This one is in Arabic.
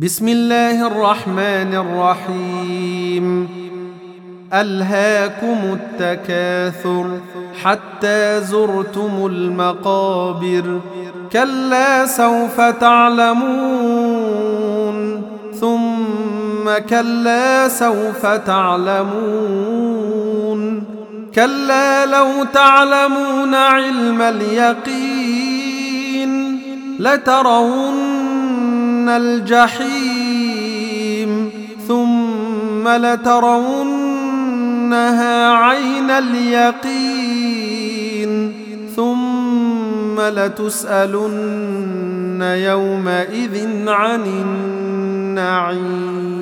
بسم الله الرحمن الرحيم. ألهاكم التكاثر حتى زرتم المقابر، كلا سوف تعلمون ثم كلا سوف تعلمون، كلا لو تعلمون علم اليقين لترون الجحيم ثم لترونها عين اليقين ثم لتسألن يومئذ عن النعيم.